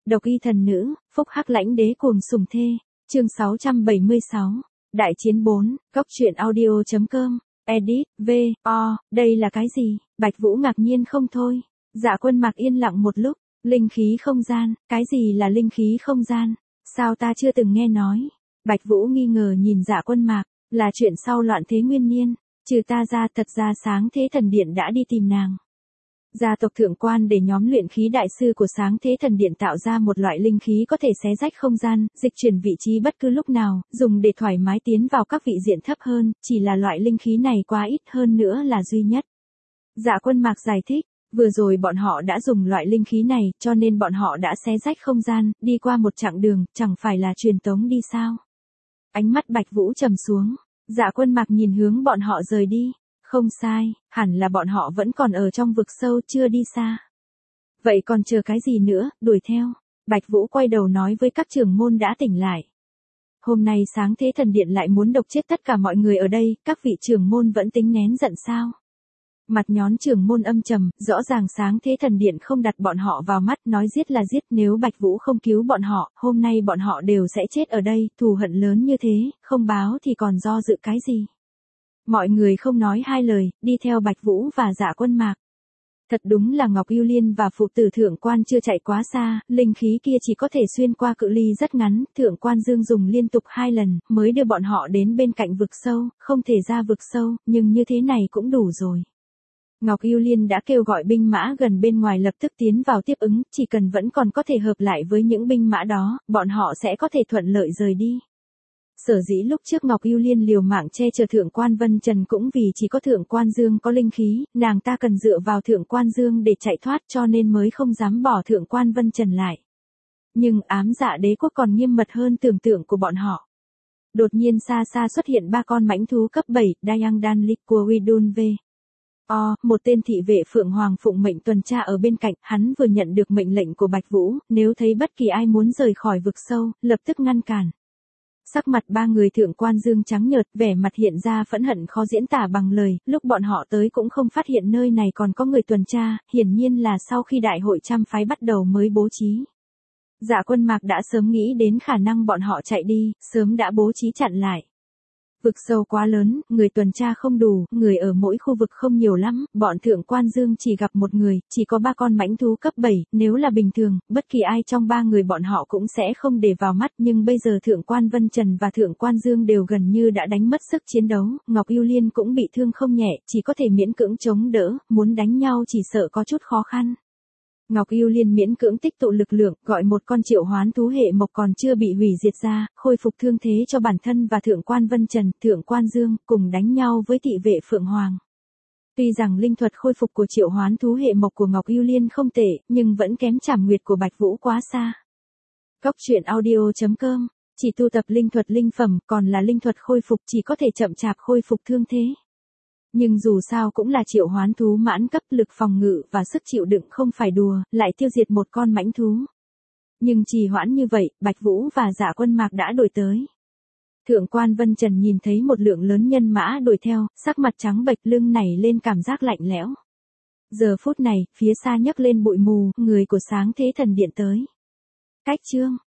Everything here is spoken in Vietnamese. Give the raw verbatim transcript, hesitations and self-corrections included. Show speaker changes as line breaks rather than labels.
Độc y thần nữ, phúc hắc lãnh đế cuồng sủng thê. Chương sáu trăm bảy mươi sáu. Đại chiến bốn, góc truyện audio.com. Edit, V, O, đây là cái gì? Bạch Vũ ngạc nhiên không thôi. Dạ Quân Mạc yên lặng một lúc. Linh khí không gian, cái gì là linh khí không gian? Sao ta chưa từng nghe nói? Bạch Vũ nghi ngờ nhìn Dạ Quân Mạc, là chuyện sau loạn thế nguyên niên, trừ ta ra thật ra Sáng Thế Thần Điện đã đi tìm nàng. Gia tộc thượng quan để nhóm luyện khí đại sư của Sáng Thế Thần Điện tạo ra một loại linh khí có thể xé rách không gian, dịch chuyển vị trí bất cứ lúc nào, dùng để thoải mái tiến vào các vị diện thấp hơn, chỉ là loại linh khí này quá ít hơn nữa là duy nhất. Dạ Quân Mạc giải thích, vừa rồi bọn họ đã dùng loại linh khí này, cho nên bọn họ đã xé rách không gian, đi qua một chặng đường, chẳng phải là truyền tống đi sao? Ánh mắt Bạch Vũ trầm xuống, Dạ Quân Mạc nhìn hướng bọn họ rời đi. Không sai, hẳn là bọn họ vẫn còn ở trong vực sâu chưa đi xa. Vậy còn chờ cái gì nữa, đuổi theo. Bạch Vũ quay đầu nói với các trưởng môn đã tỉnh lại. Hôm nay Sáng Thế Thần Điện lại muốn độc chết tất cả mọi người ở đây, các vị trưởng môn vẫn tính nén giận sao? Mặt nhón trưởng môn âm trầm, rõ ràng Sáng Thế Thần Điện không đặt bọn họ vào mắt, nói giết là giết, nếu Bạch Vũ không cứu bọn họ, hôm nay bọn họ đều sẽ chết ở đây, thù hận lớn như thế, không báo thì còn do dự cái gì? Mọi người không nói hai lời, đi theo Bạch Vũ và Dạ Quân Mạc. Thật đúng là Ngọc Ưu Liên và phụ tử thượng quan chưa chạy quá xa, linh khí kia chỉ có thể xuyên qua cự ly rất ngắn, thượng quan Dương dùng liên tục hai lần, mới đưa bọn họ đến bên cạnh vực sâu, không thể ra vực sâu, nhưng như thế này cũng đủ rồi. Ngọc Ưu Liên đã kêu gọi binh mã gần bên ngoài lập tức tiến vào tiếp ứng, chỉ cần vẫn còn có thể hợp lại với những binh mã đó, bọn họ sẽ có thể thuận lợi rời đi. Sở dĩ lúc trước Ngọc Ưu Liên liều mạng che chở thượng quan Vân Trần cũng vì chỉ có thượng quan Dương có linh khí, nàng ta cần dựa vào thượng quan Dương để chạy thoát cho nên mới không dám bỏ thượng quan Vân Trần lại. Nhưng ám dạ đế quốc còn nghiêm mật hơn tưởng tượng của bọn họ. Đột nhiên xa xa xuất hiện ba con mãnh thú cấp bảy, Dayang Dan Lik của Widun V. O, một tên thị vệ Phượng Hoàng phụng mệnh tuần tra ở bên cạnh, hắn vừa nhận được mệnh lệnh của Bạch Vũ, nếu thấy bất kỳ ai muốn rời khỏi vực sâu, lập tức ngăn cản. Sắc mặt ba người thượng quan Dương trắng nhợt, vẻ mặt hiện ra phẫn hận khó diễn tả bằng lời, lúc bọn họ tới cũng không phát hiện nơi này còn có người tuần tra, hiển nhiên là sau khi đại hội trăm phái bắt đầu mới bố trí. Dạ Quân Mạc đã sớm nghĩ đến khả năng bọn họ chạy đi, sớm đã bố trí chặn lại. Vực sâu quá lớn, người tuần tra không đủ, người ở mỗi khu vực không nhiều lắm, bọn thượng quan Dương chỉ gặp một người, chỉ có ba con mãnh thú cấp bảy, nếu là bình thường, bất kỳ ai trong ba người bọn họ cũng sẽ không để vào mắt, nhưng bây giờ thượng quan Vân Trần và thượng quan Dương đều gần như đã đánh mất sức chiến đấu, Ngọc Ưu Liên cũng bị thương không nhẹ, chỉ có thể miễn cưỡng chống đỡ, muốn đánh nhau chỉ sợ có chút khó khăn. Ngọc Ưu Liên miễn cưỡng tích tụ lực lượng, gọi một con triệu hoán thú hệ mộc còn chưa bị hủy diệt ra, khôi phục thương thế cho bản thân và thượng quan Vân Trần, thượng quan Dương, cùng đánh nhau với thị vệ Phượng Hoàng. Tuy rằng linh thuật khôi phục của triệu hoán thú hệ mộc của Ngọc Ưu Liên không tệ, nhưng vẫn kém Trảm Nguyệt của Bạch Vũ quá xa. Góc truyện audio.com, chỉ tu tập linh thuật linh phẩm, còn là linh thuật khôi phục chỉ có thể chậm chạp khôi phục thương thế. Nhưng dù sao cũng là triệu hoán thú mãn cấp, lực phòng ngự và sức chịu đựng không phải đùa, lại tiêu diệt một con mãnh thú. Nhưng trì hoãn như vậy, Bạch Vũ và Dạ Quân Mạc đã đuổi tới. Thượng quan Vân Trần nhìn thấy một lượng lớn nhân mã đuổi theo, sắc mặt trắng bệch, lưng nảy lên cảm giác lạnh lẽo. Giờ phút này, phía xa nhấc lên bụi mù, người của Sáng Thế Thần Điện tới. Cách chương